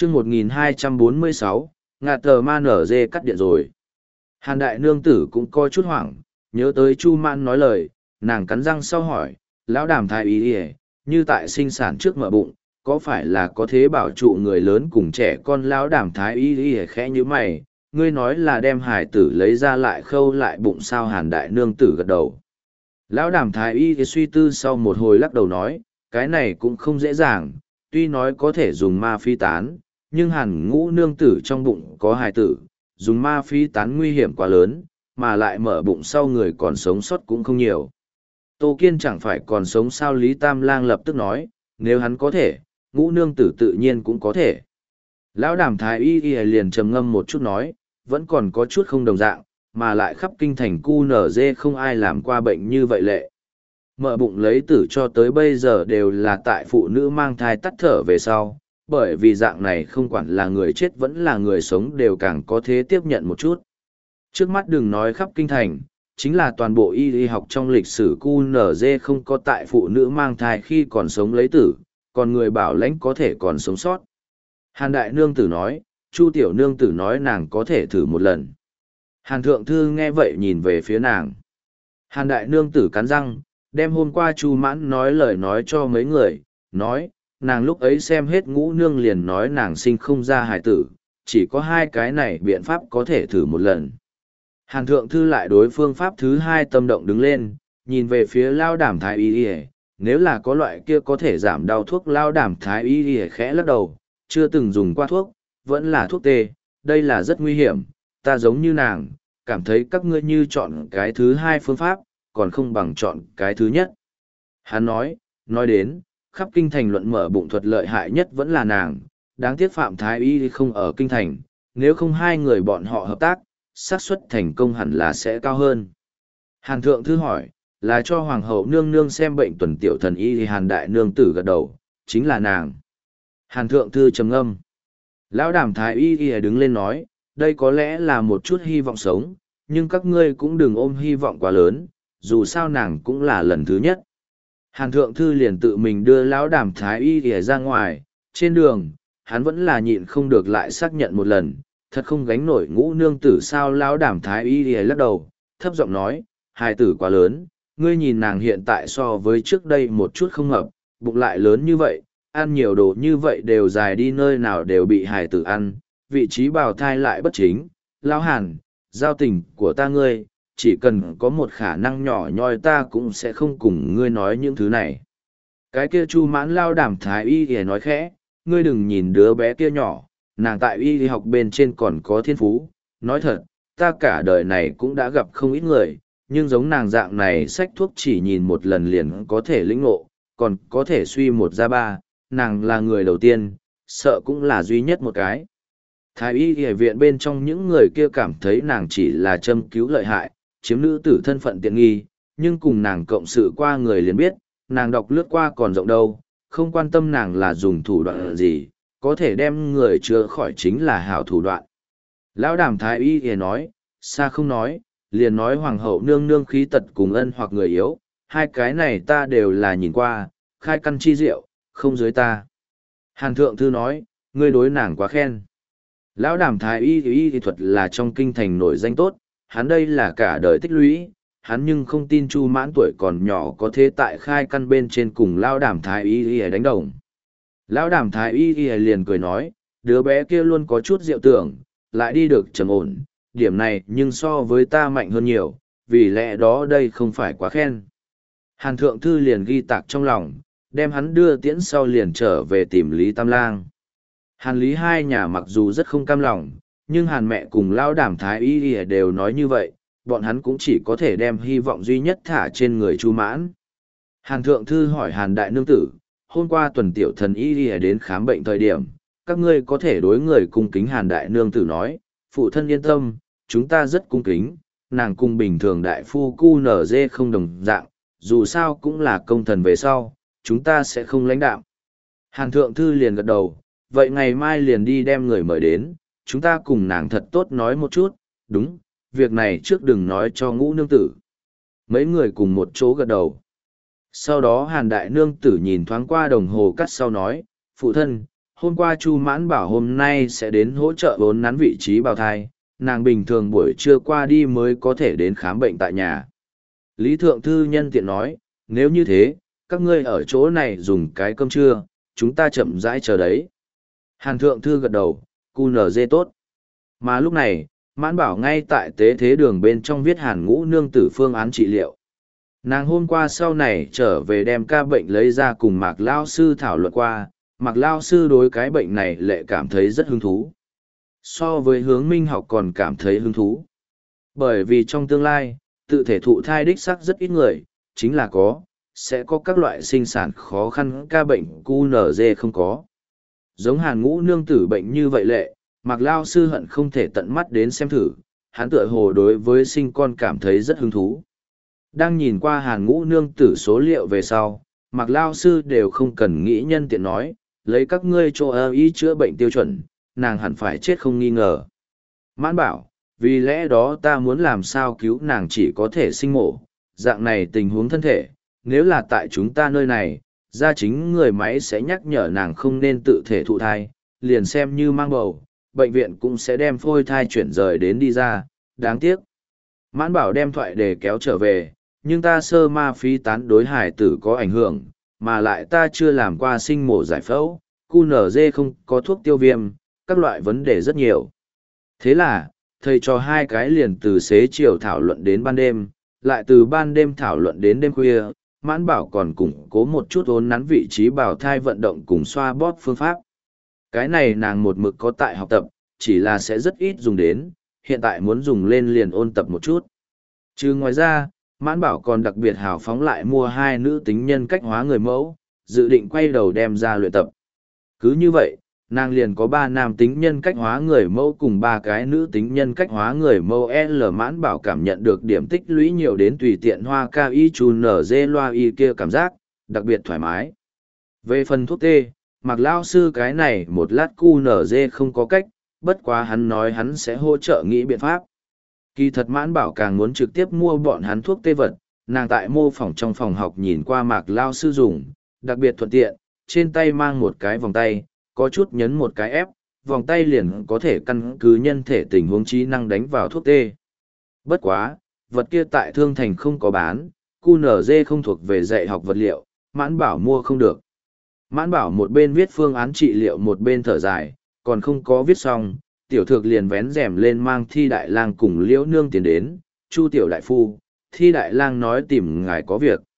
chương 1246, ngạt tờ ma nở dê cắt điện rồi. Hàn đại nương tử cũng có chút hoảng, nhớ tới Chu Mãn nói lời, nàng cắn răng sau hỏi, lão đàm thái ý ỉa, như tại sinh sản trước mở bụng, có phải là có thế bảo trụ người lớn cùng trẻ con? Lão đàm thái ý ỉa khẽ như mày, ngươi nói là đem hải tử lấy ra lại khâu lại bụng sao? Hàn đại nương tử gật đầu. Lão đàm thái y suy tư sau một hồi lắc đầu nói, cái này cũng không dễ dàng, tuy nói có thể dùng ma phi tán, nhưng hàn ngũ nương tử trong bụng có hài tử, dùng ma phi tán nguy hiểm quá lớn, mà lại mở bụng sau người còn sống sót cũng không nhiều. Tô Kiên chẳng phải còn sống sao? Lý Tam Lang lập tức nói, nếu hắn có thể, ngũ nương tử tự nhiên cũng có thể. Lão đàm thái y liền trầm ngâm một chút nói, vẫn còn có chút không đồng dạng, mà lại khắp kinh thành cu nở dê không ai làm qua bệnh như vậy lệ. Mở bụng lấy tử cho tới bây giờ đều là tại phụ nữ mang thai tắt thở về sau, bởi vì dạng này không quản là người chết vẫn là người sống đều càng có thế tiếp nhận một chút. Trước mắt đừng nói khắp kinh thành, chính là toàn bộ y học trong lịch sử cu nở dê không có tại phụ nữ mang thai khi còn sống lấy tử, còn người bảo lãnh có thể còn sống sót. Hàn đại nương tử nói, Chu tiểu nương tử nói nàng có thể thử một lần. Hàn thượng thư nghe vậy nhìn về phía nàng. Hàn đại nương tử cắn răng, đem hôm qua Chu Mãn nói lời nói cho mấy người, nói, nàng lúc ấy xem hết ngũ nương liền nói nàng sinh không ra hài tử, chỉ có hai cái này biện pháp có thể thử một lần. Hàn thượng thư lại đối phương pháp thứ hai tâm động đứng lên, nhìn về phía lao đảm thái y y, nếu là có loại kia có thể giảm đau thuốc. Lao đảm thái y y khẽ lắc đầu, chưa từng dùng qua thuốc, vẫn là thuốc tê, đây là rất nguy hiểm, ta giống như nàng, cảm thấy các ngươi như chọn cái thứ hai phương pháp, còn không bằng chọn cái thứ nhất. Hắn nói đến, khắp kinh thành luận mở bụng thuật lợi hại nhất vẫn là nàng, đáng tiếc Phạm Thái Y không ở kinh thành, nếu không hai người bọn họ hợp tác, xác suất thành công hẳn là sẽ cao hơn. Hàn thượng thư hỏi, là cho hoàng hậu nương nương xem bệnh tuần tiểu thần y? Thì Hàn đại nương tử gật đầu, chính là nàng. Hàn thượng thư trầm ngâm. Lão đàm Thái Y đứng lên nói, đây có lẽ là một chút hy vọng sống, nhưng các ngươi cũng đừng ôm hy vọng quá lớn, dù sao nàng cũng là lần thứ nhất. Hàn thượng thư liền tự mình đưa lão đàm thái y ra ngoài, trên đường, hắn vẫn là nhịn không được lại xác nhận một lần, thật không gánh nổi ngũ nương tử sao? Lão đàm thái y lắc đầu, thấp giọng nói, hài tử quá lớn, ngươi nhìn nàng hiện tại so với trước đây một chút không hợp, bụng lại lớn như vậy, ăn nhiều đồ như vậy đều dài đi nơi nào đều bị hài tử ăn, vị trí bào thai lại bất chính. Lão Hàn, giao tình của ta ngươi, chỉ cần có một khả năng nhỏ nhoi ta cũng sẽ không cùng ngươi nói những thứ này. Cái kia Chu Mãn lao đảm thái y thì nói khẽ, ngươi đừng nhìn đứa bé kia nhỏ, nàng tại y học bên trên còn có thiên phú. Nói thật, ta cả đời này cũng đã gặp không ít người, nhưng giống nàng dạng này sách thuốc chỉ nhìn một lần liền có thể lĩnh ngộ, còn có thể suy một ra ba, nàng là người đầu tiên, sợ cũng là duy nhất một cái. Thái y y viện bên trong những người kia cảm thấy nàng chỉ là châm cứu lợi hại, chiếm nữ tử thân phận tiện nghi, nhưng cùng nàng cộng sự qua người liền biết, nàng đọc lướt qua còn rộng đâu, không quan tâm nàng là dùng thủ đoạn gì, có thể đem người chữa khỏi chính là hảo thủ đoạn. Lão đàm thái y thì nói, xa không nói, liền nói hoàng hậu nương nương khí tật cùng ân hoặc người yếu, hai cái này ta đều là nhìn qua, khai căn chi diệu, không dưới ta. Hàn thượng thư nói, ngươi đối nàng quá khen. Lão đàm thái y thuật là trong kinh thành nổi danh tốt, hắn đây là cả đời tích lũy, hắn nhưng không tin Chu Mãn tuổi còn nhỏ có thế tại khai căn bên trên cùng lão đàm thái y đánh đồng. Lão đàm thái y liền cười nói, đứa bé kia luôn có chút diệu tưởng, lại đi được trầm ổn, điểm này nhưng so với ta mạnh hơn nhiều, vì lẽ đó đây không phải quá khen. Hàn thượng thư liền ghi tạc trong lòng, đem hắn đưa tiễn sau liền trở về tìm Lý Tam Lang. Hàn Lý hai nhà mặc dù rất không cam lòng, nhưng Hàn mẹ cùng lão đàm thái y đều nói như vậy, bọn hắn cũng chỉ có thể đem hy vọng duy nhất thả trên người Chu Mãn. Hàn thượng thư hỏi Hàn đại nương tử, hôm qua tuần tiểu thần y đến khám bệnh thời điểm, các ngươi có thể đối người cung kính? Hàn đại nương tử nói, phụ thân yên tâm, chúng ta rất cung kính, nàng cung bình thường đại phu cu nở dê không đồng dạng, dù sao cũng là công thần về sau, chúng ta sẽ không lãnh đạm. Hàn thượng thư liền gật đầu, vậy ngày mai liền đi đem người mời đến, chúng ta cùng nàng thật tốt nói một chút, đúng, việc này trước đừng nói cho ngũ nương tử. Mấy người cùng một chỗ gật đầu. Sau đó Hàn đại nương tử nhìn thoáng qua đồng hồ cắt sau nói, phụ thân, hôm qua Chu Mãn bảo hôm nay sẽ đến hỗ trợ vốn nắn vị trí bào thai, nàng bình thường buổi trưa qua đi mới có thể đến khám bệnh tại nhà. Lý Thượng Thư nhân tiện nói, nếu như thế, các ngươi ở chỗ này dùng cái cơm trưa, chúng ta chậm rãi chờ đấy. Hàn Thượng Thư gật đầu, QNZ tốt. Mà lúc này, Mãn Bảo ngay tại tế thế đường bên trong viết Hàn Ngũ Nương tử phương án trị liệu. Nàng hôm qua sau này trở về đem ca bệnh lấy ra cùng Mạc Lao Sư thảo luận qua, Mạc Lao Sư đối cái bệnh này lại cảm thấy rất hứng thú. So với hướng minh học còn cảm thấy hứng thú. Bởi vì trong tương lai, tự thể thụ thai đích xác rất ít người, chính là sẽ có các loại sinh sản khó khăn ca bệnh QNZ không có. Giống Hàn Ngũ Nương tử bệnh như vậy lệ, Mạc Lao Sư hận không thể tận mắt đến xem thử, hắn tựa hồ đối với sinh con cảm thấy rất hứng thú. Đang nhìn qua Hàn Ngũ Nương tử số liệu về sau, Mạc Lao Sư đều không cần nghĩ nhân tiện nói, lấy các ngươi cho y chữa bệnh tiêu chuẩn, nàng hẳn phải chết không nghi ngờ. Mãn bảo, vì lẽ đó ta muốn làm sao cứu nàng chỉ có thể sinh mổ, dạng này tình huống thân thể, nếu là tại chúng ta nơi này, gia chính người máy sẽ nhắc nhở nàng không nên tự thể thụ thai, liền xem như mang bầu, bệnh viện cũng sẽ đem phôi thai chuyển rời đến đi ra, đáng tiếc. Mãn bảo đem thoại để kéo trở về, nhưng ta sơ ma phí tán đối hải tử có ảnh hưởng, mà lại ta chưa làm qua sinh mổ giải phẫu, QNZ không có thuốc tiêu viêm, các loại vấn đề rất nhiều. Thế là, thầy cho hai cái liền từ xế chiều thảo luận đến ban đêm, lại từ ban đêm thảo luận đến đêm khuya, Mãn Bảo còn củng cố một chút ốn nắn vị trí bào thai vận động cùng xoa bóp phương pháp. Cái này nàng một mực có tại học tập, chỉ là sẽ rất ít dùng đến, hiện tại muốn dùng lên liền ôn tập một chút. Chứ ngoài ra, Mãn Bảo còn đặc biệt hào phóng lại mua 2 nữ tính nhân cách hóa người mẫu, dự định quay đầu đem ra luyện tập. Cứ như vậy, nàng liền có 3 nam tính nhân cách hóa người mẫu cùng 3 cái nữ tính nhân cách hóa người mẫu. Mãn Bảo cảm nhận được điểm tích lũy nhiều đến tùy tiện hoa ca y chu nở dê loa y kia cảm giác, đặc biệt thoải mái. Về phần thuốc tê, Mạc Lao Sư cái này một lát QNZ không có cách, bất quá hắn nói hắn sẽ hỗ trợ nghĩ biện pháp. Kỳ thật Mãn Bảo càng muốn trực tiếp mua bọn hắn thuốc tê vật, nàng tại mô phỏng trong phòng học nhìn qua Mạc Lao Sư dùng, đặc biệt thuận tiện, trên tay mang một cái vòng tay, có chút nhấn một cái ép, vòng tay liền có thể căn cứ nhân thể tình huống trí năng đánh vào thuốc tê. Bất quá, vật kia tại Thương Thành không có bán, QNZ không thuộc về dạy học vật liệu, Mãn Bảo mua không được. Mãn Bảo một bên viết phương án trị liệu một bên thở dài, còn không có viết xong, tiểu thược liền vén rèm lên mang Thi Đại Lang cùng Liễu Nương tiến đến, Chu tiểu đại phu, Thi Đại Lang nói tìm ngài có việc.